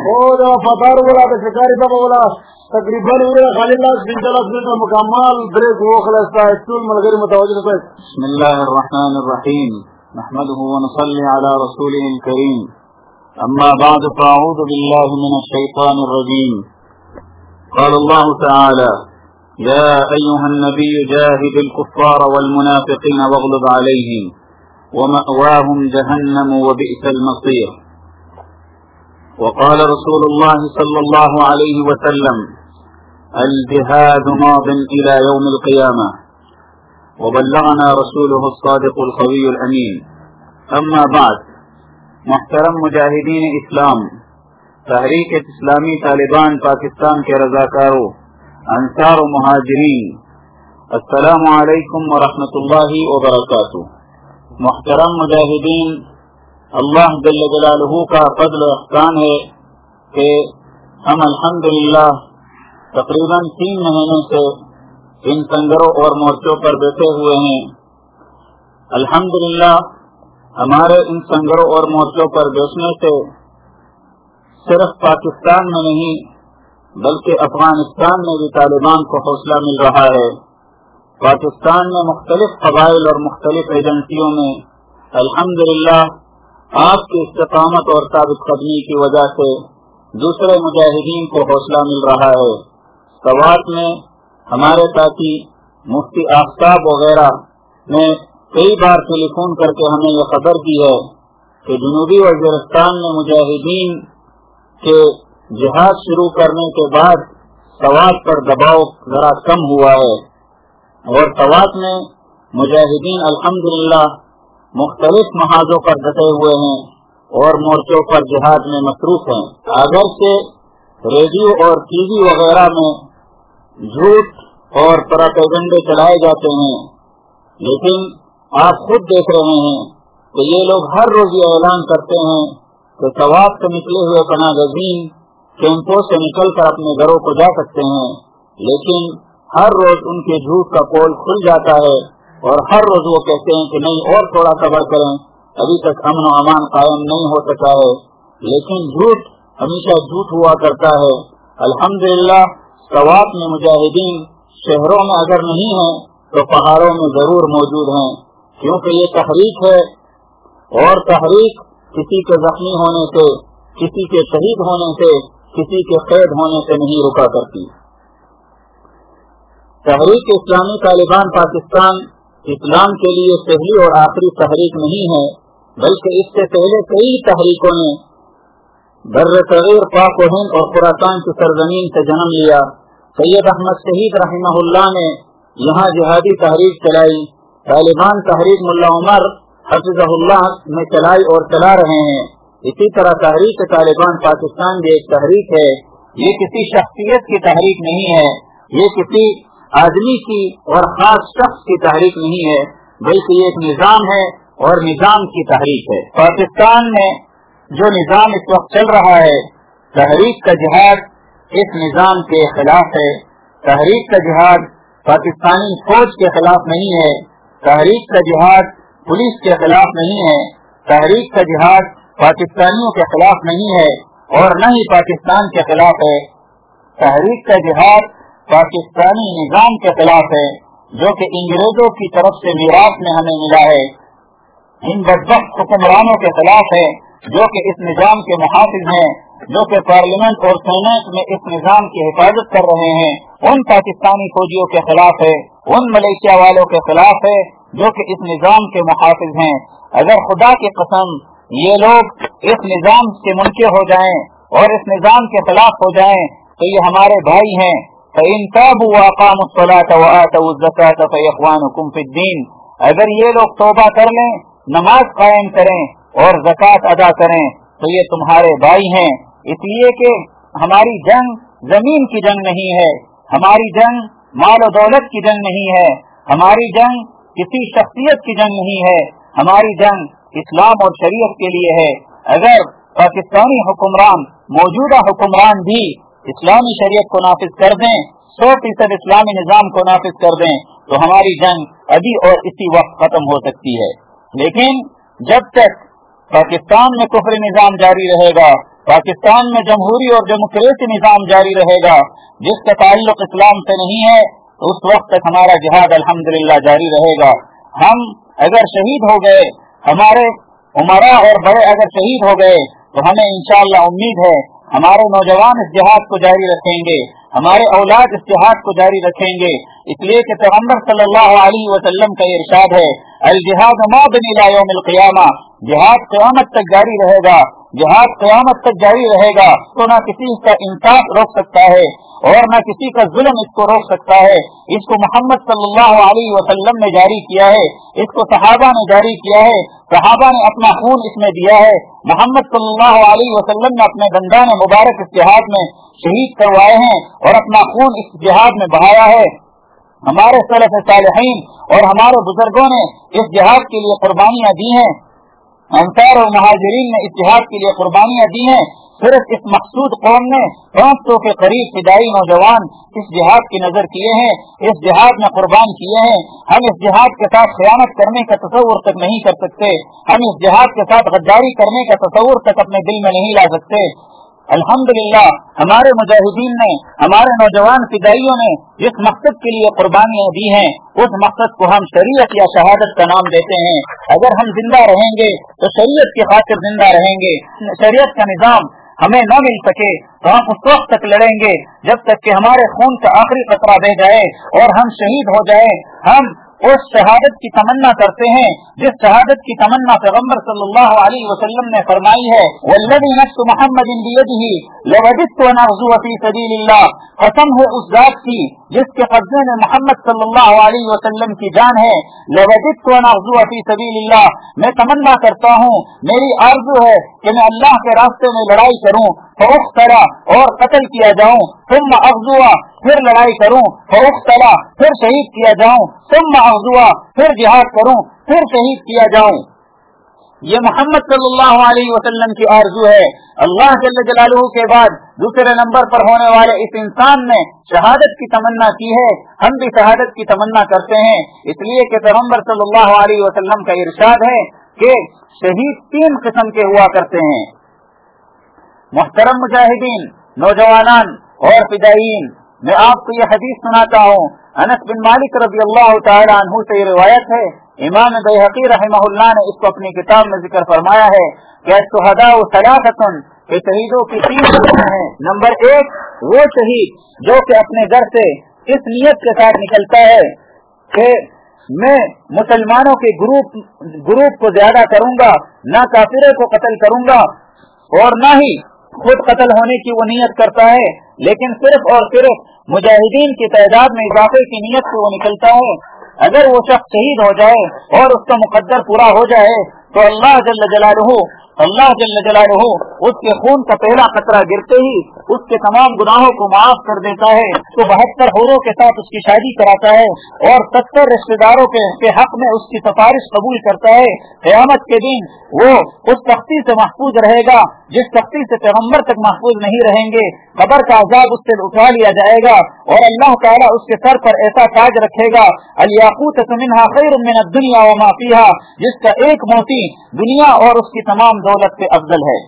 اور فتار بولا تو شکاری صاحب بولا تقریباً خالد منٹ مکمل بریک وہ خلاصہ اسٹول ملغری متوجہ ہے. بسم اللہ الرحمن الرحیم نحمده ونصلي على رسوله الكريم اما بعد فاعوذ بالله من الشيطان الرجيم. قال الله تعالى يا ايها النبي جاهد الكفار والمنافقين واغلظ عليهم ومأواهم جهنم وبئس المصير. وقال رسول الله صلى الله عليه وسلم الجهاد ماض إلى يوم القيامة وبلغنا رسوله الصادق القوي الأمين. أما بعد، محترم مجاہدین اسلام، تحریک اسلامی طالبان پاکستان کے رضاکاروں، انصار و مہاجرین، السلام علیکم ورحمۃ اللہ وبرکاتہ. محترم مجاہدین، اللہ جل جلالہ کا فضل و احسان ہے کہ ہم الحمدللہ تقریباً 3 مہینے سے ان سنگروں اور مورچوں پر بیٹھے ہوئے ہیں. الحمدللہ ہمارے ان سنگروں اور مورچوں پر بیٹھنے سے صرف پاکستان میں نہیں بلکہ افغانستان میں بھی طالبان کو حوصلہ مل رہا ہے. پاکستان میں مختلف قبائل اور مختلف ایجنسیوں میں الحمدللہ آپ کی استقامت اور ثابت قدمی کی وجہ سے دوسرے مجاہدین کو حوصلہ مل رہا ہے. سوات میں ہمارے ساتھی مفتی آفتاب وغیرہ نے کئی بار ٹیلی فون کر کے ہمیں یہ خبر دی ہے کہ جنوبی وزیرستان میں مجاہدین کے جہاد شروع کرنے کے بعد سوات پر دباؤ ذرا کم ہوا ہے اور سوات میں مجاہدین الحمدللہ مختلف محاذوں پر ڈٹے ہوئے ہیں اور مورچوں پر جہاد میں مصروف ہیں. اگرچہ ریڈیو اور ٹی وی وغیرہ میں جھوٹ اور پروپیگنڈے چلائے جاتے ہیں، لیکن آپ خود دیکھ رہے ہیں کہ یہ لوگ ہر روز یہ اعلان کرتے ہیں کہ سوات سے نکلے ہوئے پناہ گزین کیمپوں سے نکل کر اپنے گھروں کو جا سکتے ہیں، لیکن ہر روز ان کے جھوٹ کا پول کھل جاتا ہے اور ہر روز وہ کہتے ہیں کہ نہیں اور تھوڑا صبر کریں، ابھی تک امن و امان قائم نہیں ہو سکا ہے. لیکن جھوٹ ہمیشہ جھوٹ ہوا کرتا ہے. الحمدللہ سوات میں مجاہدین شہروں میں اگر نہیں ہیں تو پہاڑوں میں ضرور موجود ہیں، کیونکہ یہ تحریک ہے اور تحریک کسی کے زخمی ہونے سے، کسی کے شہید ہونے سے، کسی کے قید ہونے سے نہیں رکا کرتی. تحریک اسلامی طالبان پاکستان اسلام کے لیے پہلی اور آخری تحریک نہیں ہے، بلکہ اس سے پہلے کئی تحریکوں نے بر صغیر پاک و ہند اور خراسان کی سرزمین سے جنم لیا. سید احمد شہید رحمہ اللہ نے یہاں جہادی تحریک چلائی. طالبان تحریک ملا عمر حفظہ اللہ میں چلائی اور چلا رہے ہیں. اسی طرح تحریک طالبان پاکستان بھی ایک تحریک ہے. یہ کسی شخصیت کی تحریک نہیں ہے، یہ کسی آدمی کی اور خاص شخص کی تحریک نہیں ہے، بلکہ یہ ایک نظام ہے اور نظام کی تحریک ہے. پاکستان میں جو نظام اس وقت چل رہا ہے، تحریک کا جہاد اس نظام کے خلاف ہے. تحریک کا جہاد پاکستانی فوج کے خلاف نہیں ہے، تحریک کا جہاد پولیس کے خلاف نہیں ہے، تحریک کا جہاد پاکستانیوں کے خلاف نہیں ہے اور نہ ہی پاکستان کے خلاف ہے. تحریک کا جہاد پاکستانی نظام کے خلاف ہے جو کہ انگریزوں کی طرف سے میراث میں ہمیں ملا ہے. ان بدبخت حکمرانوں کے خلاف ہے جو کہ اس نظام کے محافظ ہیں، جو کہ پارلیمنٹ اور سینٹ میں اس نظام کی حفاظت کر رہے ہیں. ان پاکستانی فوجیوں کے خلاف ہے، ان ملیشیا والوں کے خلاف ہے جو کہ اس نظام کے محافظ ہیں. اگر خدا کی قسم یہ لوگ اس نظام سے منکر ہو جائیں اور اس نظام کے خلاف ہو جائیں تو یہ ہمارے بھائی ہیں. فَإِن تَابُوا وَأَقَامُوا الصَّلَاةَ وَآتَوُا الزَّكَاةَ فَإِخْوَانُكُمْ فِي الدِّينِ. اگر یہ لوگ توبہ کر لیں، نماز قائم کریں اور زکوٰۃ ادا کریں تو یہ تمہارے بھائی ہیں. اس لیے کہ ہماری جنگ زمین کی جنگ نہیں ہے، ہماری جنگ مال و دولت کی جنگ نہیں ہے، ہماری جنگ کسی شخصیت کی جنگ نہیں ہے، ہماری جنگ اسلام اور شریعت کے لیے ہے. اگر پاکستانی حکمران، موجودہ حکمران بھی اسلامی شریعت کو نافذ کر دیں، 100% اسلامی نظام کو نافذ کر دیں تو ہماری جنگ ابھی اور اسی وقت ختم ہو سکتی ہے. لیکن جب تک پاکستان میں کفر نظام جاری رہے گا، पाकिस्तान में जमहूरी और डेमोक्रेसी निजाम जारी रहेगा जिसका ताल्लुक इस्लाम से नहीं है, उस वक्त तक हमारा जिहाद अल्हम्दुलिल्लाह जारी रहेगा। हम अगर शहीद हो गए, हमारे उमरा और बड़े अगर शहीद हो गए, तो हमें इंशाअल्लाह उम्मीद है हमारे नौजवान इस जिहाद को जारी रखेंगे, हमारे औलाद इस जिहाद को जारी रखेंगे। इसलिए कि पैगंबर सल्लल्लाहु अलैहि वसल्लम का इरशाद है, अल जिहाद मादिन इला यौमिल क़ियामा, जिहाद क़यामत तक जारी रहेगा, जिहाद क़यामत तक जारी रहेगा। तो ना किसी का इंसाफ रोक सकता है और न किसी का जुल्म इसको रोक सकता है। इसको मोहम्मद सल्लल्लाहु अलैहि वसल्लम ने जारी किया है, इसको सहाबा ने जारी किया है, सहाबा ने अपना खून इसमें दिया है, मोहम्मद सल्लल्लाहु अलैहि वसल्लम ने अपने बंदान मुबारक इस जिहाद में शहीद करवाए हैं और अपना खून इस जिहाद में बहाया है। हमारे सलफ सालिहीन और हमारे बुजुर्गों ने इस जिहाद के लिए कुर्बानियां दी हैं, अंसार और मुहाजिरीन ने इस जिहाद के लिए कुर्बानियां दी हैं। सिर्फ इस मकसूद कौम ने 500 के करीब फिदाई नौजवान इस जिहाद की नजर किए हैं, इस जिहाद में कुर्बान किए हैं। हम इस जिहाद के साथ खयानत करने का तसव्वुर तक नहीं कर सकते, हम इस जिहाद के साथ गद्दारी करने का तसव्वुर तक अपने दिल में नहीं ला सकते। अल्हम्दुलिल्लाह हमारे मुजाहिदीन ने, हमारे नौजवान फिदाइयों ने जिस मकसद के लिए कुर्बानियां दी हैं, उस मकसद को हम शरीयत या शहादत का नाम देते हैं। अगर हम जिंदा रहेंगे तो शरीयत की खातिर जिंदा रहेंगे। शरीयत का निजाम हमें न मिल सके तो हम उस वक्त तक लड़ेंगे जब तक कि हमारे खून का आखिरी कतरा बह जाए और हम शहीद हो जाए। हम उस शहादत की तमन्ना करते हैं जिस शहादत की तमन्ना पैगंबर सल्लल्लाहु अलैहि वसल्लम ने फरमाई है, वल्लज़ी नफ्सु मुहम्मदिन बियदिही लवदितु अन अग़ज़ु फी सबीलिल्लाह, कसम है उस जात की जिसके कब्जे में मोहम्मद सल्लल्लाहु अलैहि वसल्लम की जान है। लवदितु अन अग़ज़ु फी सबीलिल्लाह, मैं तमन्ना करता हूँ, मेरी आरज़ू है कि मैं अल्लाह के रास्ते में लड़ाई करूँ, फउक़्तला और कत्ल किया जाऊँ, सुम्मा अग़ज़ुआ फिर लड़ाई करूँ, फउक़्तला फिर शहीद किया जाऊँ, सुम्मा अग़ज़ुआ फिर जिहाद करूँ, फिर शहीद किया जाऊँ। ये मोहम्मद सल्लल्लाहु अलैहि वसल्लम की आरज़ू है। अल्लाह जल्ल जलालुहु के बाद दूसरे नंबर पर होने वाले इस इंसान ने शहादत की तमन्ना की है। हम भी शहादत की तमन्ना करते हैं, इसलिए कि पैगंबर सल्लल्लाहु अलैहि वसल्लम का इरशाद है कि शहीद 3 किस्म के हुआ करते हैं। मुहतरम मुजाहिदीन, नौजवानान और फिदायीन, मैं आपको ये हदीस सुनाता हूँ। अनस बिन मालिक रज़ी अल्लाह तआला अन्हु से ये रिवायत है। इमाम बैहक़ी रहमहुल्लाह ने इसको अपनी किताब में जिक्र फरमाया है कि शुहदाउ सलासतुन, के शहीदों की 3 किस्में हैं। नंबर 1 वो शहीद जो कि अपने घर से इस नियत के साथ निकलता है कि मैं मुसलमानों के ग्रुप को ज्यादा करूंगा, ना काफिरों को कत्ल करूंगा और ना ही खुद कत्ल होने की वो नियत करता है, लेकिन सिर्फ और सिर्फ मुजाहिदीन की तादाद में इजाफे की नियत से वो निकलता है। अगर वो शख्स शहीद हो जाए और उसका मुकद्दर पूरा हो जाए तो अल्लाह जल्ल जलालुहु उसके खून का पहला कतरा गिरते ही उसके तमाम गुनाहों को माफ कर देता है। तो 72 हूरों के साथ उसकी शादी कराता है और 70 रिश्तेदारों के हक में उसकी सिफारिश कबूल करता है। क़यामत के दिन वो उस सख्ती से महफूज रहेगा जिस सख्ती से पैगंबर तक महफूज नहीं रहेंगे। कब्र का अज़ाब उससे उठा लिया जाएगा और अल्लाह ताला उसके सर पर ऐसा ताज रखेगा, अल याक़ूतु मिन्हा खैरुम मिन अद-दुन्या व मा फ़ीहा, जिसका एक मोती दुनिया और उसकी तमाम दौलत से अफजल है।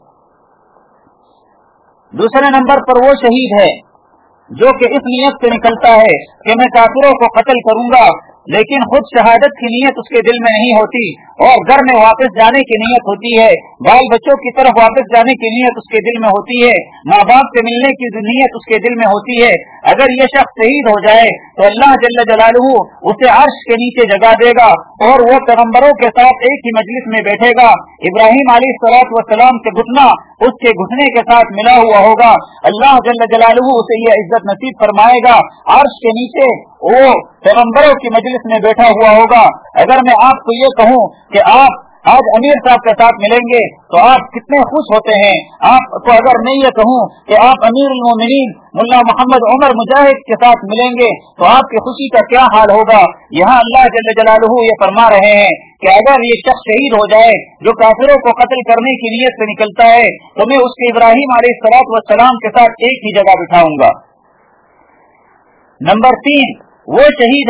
दूसरे नंबर पर वो शहीद है जो कि इस नियत से निकलता है कि मैं काफिरों को कत्ल करूंगा, लेकिन खुद शहादत की नियत उसके दिल में नहीं होती और घर में वापस जाने की नियत होती है, बाल बच्चों की तरफ वापस जाने की नियत उसके दिल में होती है, माँ बाप से मिलने की नियत उसके दिल में होती है। अगर ये शख्स शहीद हो जाए तो अल्लाह जल्ल जलालुहु उसे अर्श के नीचे जगह देगा और वो पैगंबरों के साथ एक ही मजलिस में बैठेगा। इब्राहिम अलैहिस्सलाम के घुटना उसके घुटने के साथ मिला हुआ होगा। अल्लाह जल्ल जलालुहु उसे ये इज्जत नसीब फरमाएगा, अर्श के नीचे वो पैगंबरों की मजलिस में बैठा हुआ होगा। अगर मैं आपको ये कहूँ कि आप आज अमीर साहब के साथ मिलेंगे तो आप कितने खुश होते हैं। आपको अगर मैं ये कहूँ कि आप अमीरुल मोमिनीन मुल्ला मोहम्मद उमर मुजाहिद के साथ मिलेंगे तो आपकी खुशी का क्या हाल होगा। यहाँ अल्लाह जल्ल जलालुहु ये फरमा रहे हैं कि अगर ये शख्स शहीद हो जाए जो काफिरों को कत्ल करने की नियत से निकलता है तो मैं उसके इब्राहिम अलैहिस्सलाम के साथ एक ही जगह बिठाऊंगा। नंबर 3 वो शहीद है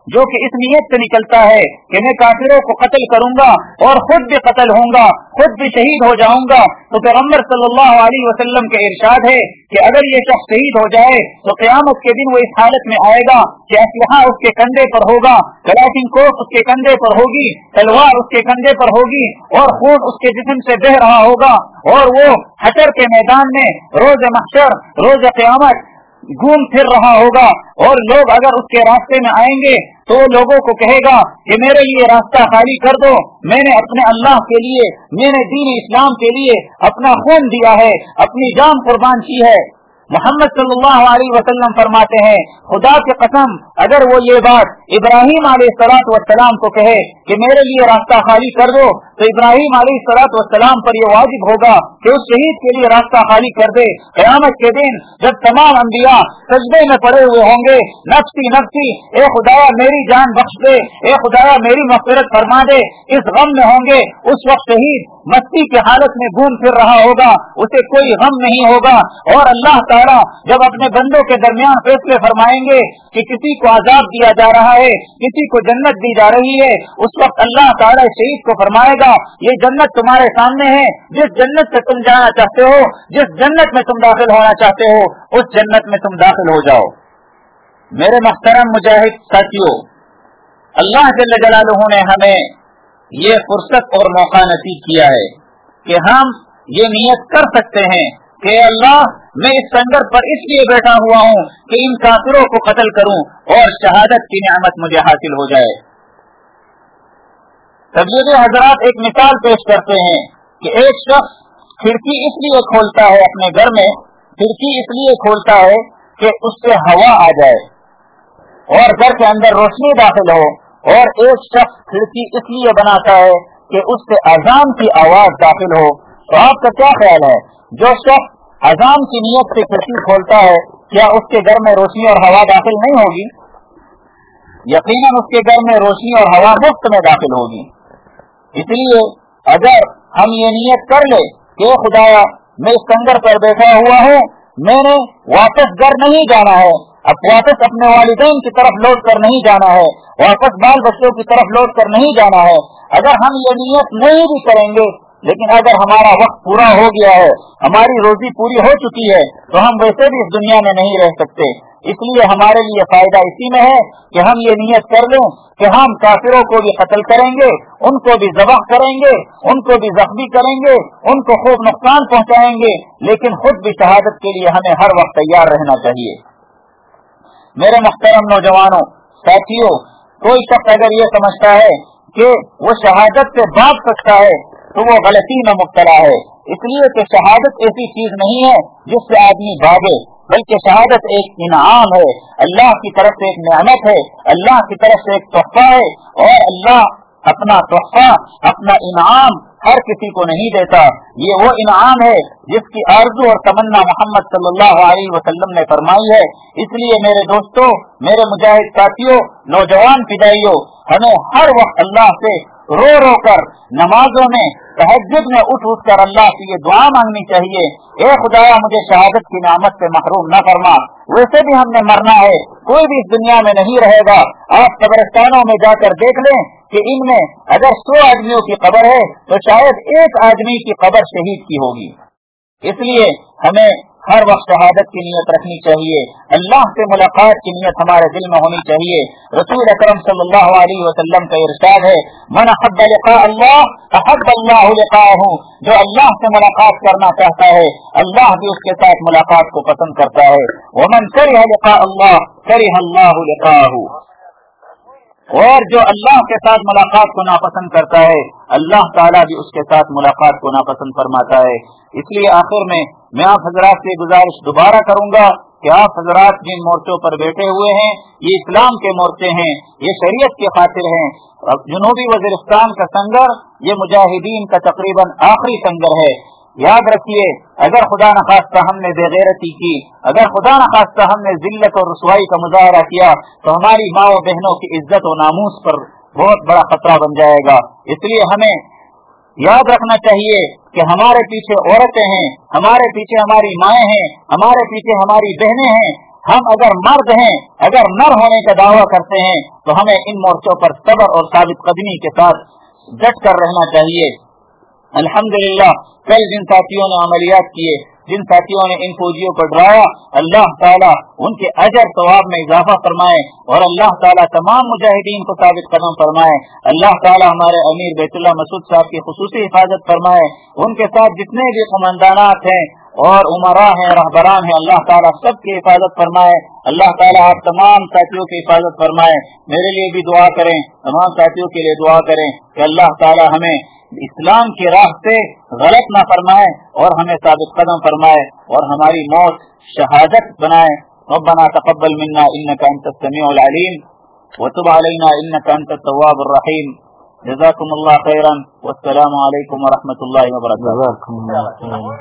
जो कि इस नियत से निकलता है कि मैं काफिरों को कत्ल करूंगा और खुद भी कत्ल होऊंगा, खुद भी शहीद हो जाऊंगा, तो पैगंबर सल्लल्लाहु अलैहि वसल्लम के इरशाद है कि अगर ये शख्स शहीद हो जाए तो क़यामत के दिन वो इस हालत में आएगा कि असलहा उसके कंधे पर होगा, कलाशिन कोफ उसके कंधे पर होगी, तलवार उसके कंधे पर होगी और खून उसके जिस्म से बह रहा होगा, और वो हशर के मैदान में रोज महशर रोज क़यामत घूम फिर रहा होगा। और लोग अगर उसके रास्ते में आएंगे तो लोगों को कहेगा कि मेरे लिए रास्ता खाली कर दो, मैंने अपने अल्लाह के लिए, मैंने दीन इस्लाम के लिए अपना खून दिया है, अपनी जान कुर्बान की है। मोहम्मद सल्लल्लाहु अलैहि वसल्लम फरमाते हैं, खुदा की कसम अगर वो ये बात इब्राहिम अलैहिस्सलाम को कहे कि मेरे लिए रास्ता खाली कर दो, तो इब्राहिम अलैहिस्सलाम पर यह वाजिब होगा कि उस शहीद के लिए रास्ता खाली कर दे। क़यामत के दिन जब तमाम अंबिया सजदे में पड़े हुए होंगे, नफ्सी नफ्सी, ए खुदाया मेरी जान बख्श दे, ए खुदाया मेरी मग़फ़िरत फरमा दे, इस गम में होंगे, उस वक्त शहीद मस्ती की हालत में घूम फिर रहा होगा, उसे कोई गम नहीं होगा। और अल्लाह ताला जब अपने बंदों के दरमियान फैसले फरमाएंगे कि किसी को अजाब दिया जा रहा है, किसी को जन्नत दी जा रही है, उस वक्त अल्लाह ताला शहीद को फरमाएगा ये जन्नत तुम्हारे सामने है, जिस जन्नत से तुम जाना चाहते हो, जिस जन्नत में तुम दाखिल होना चाहते हो, उस जन्नत में तुम दाखिल हो जाओ। मेरे मुहतरम मुजाहिद साथियों, अल्लाह जल्ल जलालुहु ने हमें ये फुर्सत और मौका नसीब किया है कि हम ये नियत कर सकते हैं कि अल्लाह मैं इस संगर पर इसलिए बैठा हुआ हूँ कि इन काफिरों को कत्ल करूं और शहादत की नेमत मुझे हासिल हो जाए। तबलीगी हजरात एक मिसाल पेश करते हैं कि एक शख्स खिड़की इसलिए खोलता है अपने घर में, खिड़की इसलिए खोलता है कि उससे हवा आ जाए और घर के अंदर रोशनी दाखिल हो, और एक शख्स खिड़की इसलिए बनाता है कि उससे अजान की आवाज दाखिल हो। तो आपका क्या ख्याल है, जो शख्स अजान की नियत से खिड़की खोलता है, क्या उसके घर में रोशनी और हवा दाखिल नहीं होगी? यकीनन उसके घर में रोशनी और हवा मुफ्त में दाखिल होगी। इसलिए अगर हम ये नियत कर ले कि खुदाया मैं इस संगर पर बैठा हुआ हूँ, मैंने वापस घर नहीं जाना है, अब वापस अपने वालिदैन की तरफ लौट कर नहीं जाना है, वापस बाल बच्चों की तरफ लौट कर नहीं जाना है, अगर हम ये नियत नहीं भी करेंगे, लेकिन अगर हमारा वक्त पूरा हो गया है, हमारी रोजी पूरी हो चुकी है, तो हम वैसे भी इस दुनिया में नहीं रह सकते। इसलिए हमारे लिए फायदा इसी में है कि हम ये नियत कर लें कि हम काफिरों को भी कत्ल करेंगे, उनको भी ज़बह करेंगे, उनको भी जख्मी करेंगे, उनको खूब नुकसान पहुंचाएंगे, लेकिन खुद भी शहादत के लिए हमें हर वक्त तैयार रहना चाहिए। मेरे मुहतरम नौजवानों साथियों, कोई शख्स अगर ये समझता है कि वो शहादत से भाग सकता है तो वो गलती में मुब्तला है। इसलिए कि शहादत ऐसी चीज नहीं है जिससे आदमी भागे, बल्कि शहादत एक इनाम है, अल्लाह की तरफ से एक नेमत है, अल्लाह की तरफ से एक तोहफा है, और अल्लाह अपना तोहफा, अपना इनाम हर किसी को नहीं देता। ये वो इनाम है जिसकी आरज़ू और तमन्ना मोहम्मद सल्लल्लाहु अलैहि वसल्लम ने फरमाई है। इसलिए मेरे दोस्तों, मेरे मुजाहिद साथियों, नौजवान फिदाइयों, हमें हर वक्त अल्लाह से रो रो कर नमाजों में, तहज्जुद में उठ उठ कर अल्लाह से ये दुआ मांगनी चाहिए, ए खुदाया मुझे शहादत की नेमत से महरूम न फरमा। वैसे भी हमने मरना है, कोई भी इस दुनिया में नहीं रहेगा। आप कब्रिस्तानों में जाकर देख लें कि इनमें अगर 100 आदमियों की कब्र है तो शायद एक आदमी की कब्र शहीद की होगी। इसलिए हमें हर वक्त शहादत की नियत रखनी चाहिए, अल्लाह से मुलाकात की नियत हमारे दिल में होनी चाहिए। रसूल अकरम सल्लल्लाहु अलैहि वसल्लम का इरशाद है, मन अहब्ब लिक़ा अल्लाह अहब्ब अल्लाहु लिक़ाहु, जो अल्लाह से मुलाकात करना चाहता है अल्लाह भी उसके साथ मुलाकात को पसंद करता है। वमन करिह लिक़ा अल्लाह करिह अल्लाहु लिक़ाहु, और जो अल्लाह के साथ मुलाकात को नापसंद करता है अल्लाह ताला भी उसके साथ मुलाकात को नापसंद फरमाता है। इसलिए आखिर में मैं आप हजरात से गुजारिश दोबारा करूंगा कि आप हजरात जिन मोर्चों पर बैठे हुए हैं ये इस्लाम के मोर्चे हैं, ये शरीयत के खातिर हैं। जनूबी वजीरिस्तान का संगर ये मुजाहिदीन का तकरीबन आखिरी संगर है। याद रखिए, अगर खुदा न खास्ता हमने बेगैरती की, अगर खुदा न खास्ता हमने जिल्लत और रुसवाई का मुजाहरा किया तो हमारी माँ और बहनों की इज्जत और नामूस पर बहुत बड़ा खतरा बन जाएगा। इसलिए हमें याद रखना चाहिए कि हमारे पीछे औरतें हैं, हमारे पीछे हमारी माएँ हैं, हमारे पीछे हमारी बहनें हैं, हम अगर मर्द हैं, अगर नर होने का दावा करते हैं, तो हमें इन मोर्चों पर सब्र और साबित कदमी के साथ डट कर रहना चाहिए। अल्हम्दुलिल्लाह, कल जिन साथियों ने अमलियात किए, जिन साथियों ने इन फौजियों को डराया, अल्लाह ताला उनके अजर सवाब में इजाफा फरमाए और अल्लाह ताला तमाम मुजाहिदीन को साबित कदम फरमाए। अल्लाह ताला हमारे अमीर बैतुल्लाह मसूद साहब की खुसूसी हिफाजत फरमाए। उनके साथ जितने भी कमांडानात हैं और उमरा हैं, रहबरान हैं, अल्लाह ताला सबकी हिफाजत फरमाए। अल्लाह ताला आप तमाम साथियों की हिफाजत फरमाए। मेरे लिए भी दुआ करें, तमाम साथियों के लिए दुआ करें कि अल्लाह ताला हमें इस्लाम की राह से गलत न फरमाए और हमें साबित कदम फरमाए और हमारी मौत शहादत बनाए। रब्बना तक़ब्बल मिन्ना इन्नका अंतस समीउल अलीम व तुब अलैना इन्नका अंतत तव्वाबुर रहीम। जज़ाकुमुल्लाह खैरन वस्सलामु अलैकुम व रहमतुल्लाहि व बरकातुहू।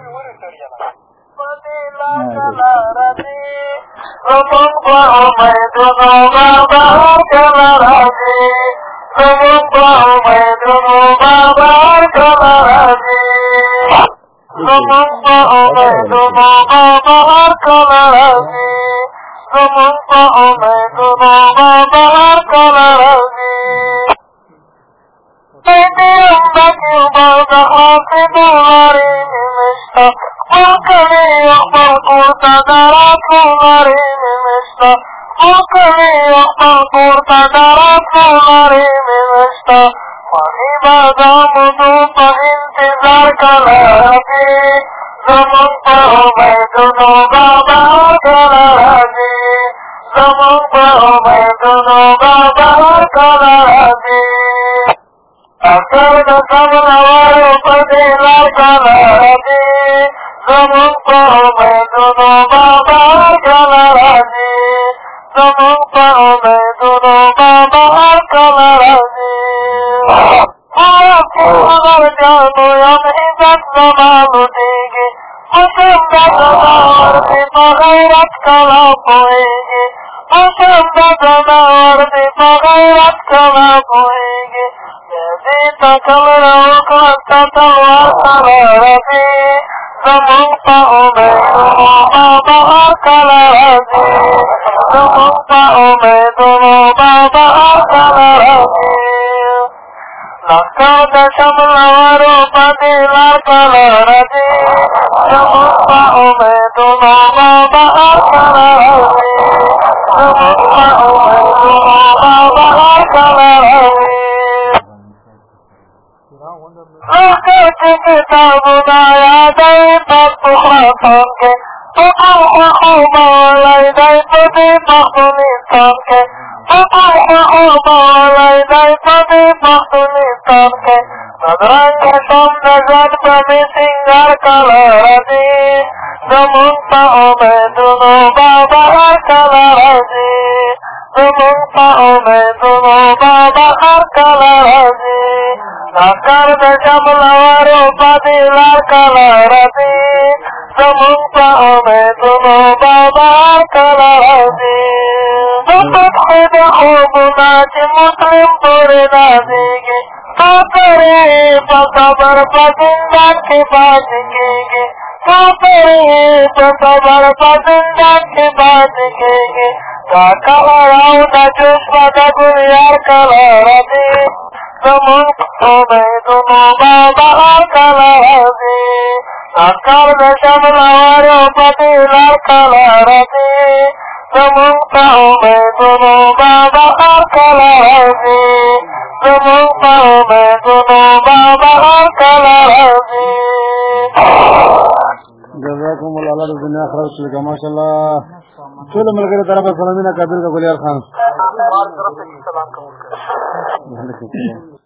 माशाल्लाह ټول ملګری طرف سلامونه کابل کا ګلیار خان